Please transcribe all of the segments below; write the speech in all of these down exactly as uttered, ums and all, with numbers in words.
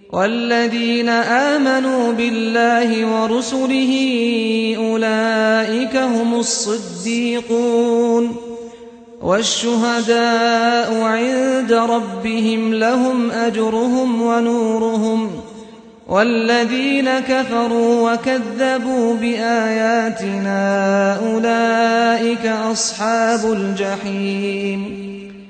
والذين آمنوا بالله ورسله أولئك هم الصديقون والشهداء عند ربهم لهم أجرهم ونورهم والذين كفروا وكذبوا بآياتنا أولئك أصحاب الجحيم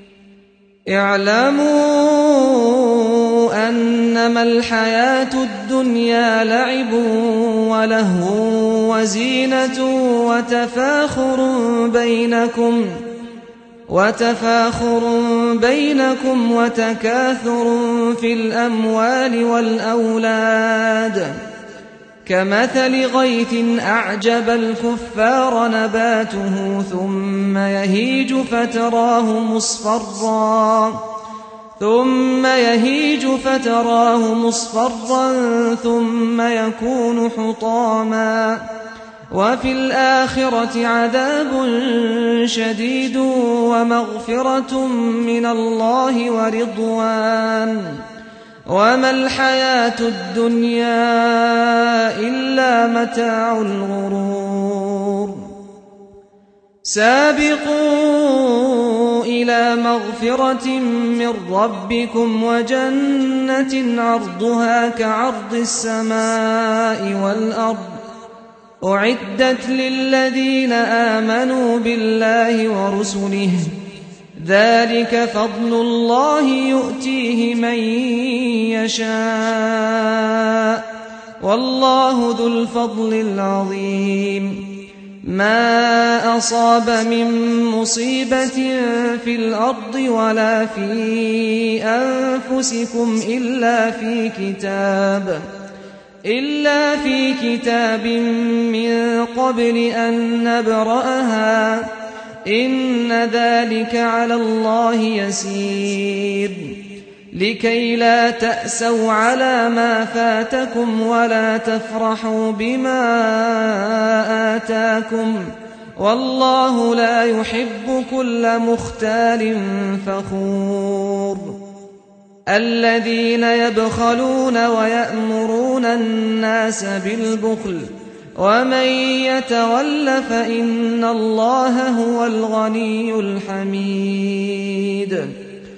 اعلموا أنما الحياة الدنيا لعب ولهو وزينة وتفاخر بينكم وتفاخر بينكم وتكاثر في الأموال والأولاد كمثل غيث أعجب الكفار نباته ثم يهيج فتراه مصفرا ثم يهيج فتراه مصفرا ثم يكون حطاما وفي الآخرة عذاب شديد ومغفرة من الله ورضوان وما الحياة الدنيا إلا متاع الغرور سابقوا إلى مغفرة من ربكم وجنة عرضها كعرض السماء والأرض أعدت للذين آمنوا بالله ورسله ذلك فضل الله يؤتيه من يشاء والله ذو الفضل العظيم ما أصاب من مصيبة في الأرض ولا في أنفسكم إلا في كتاب إلا في كتاب من قبل أن نبرأها إن ذلك على الله يسير لكي لا تأسوا على ما فاتكم ولا تفرحوا بما آتاكم والله لا يحب كل مختال فخور الذين يبخلون ويأمرون الناس بالبخل ومن يتول فإن الله هو الغني الحميد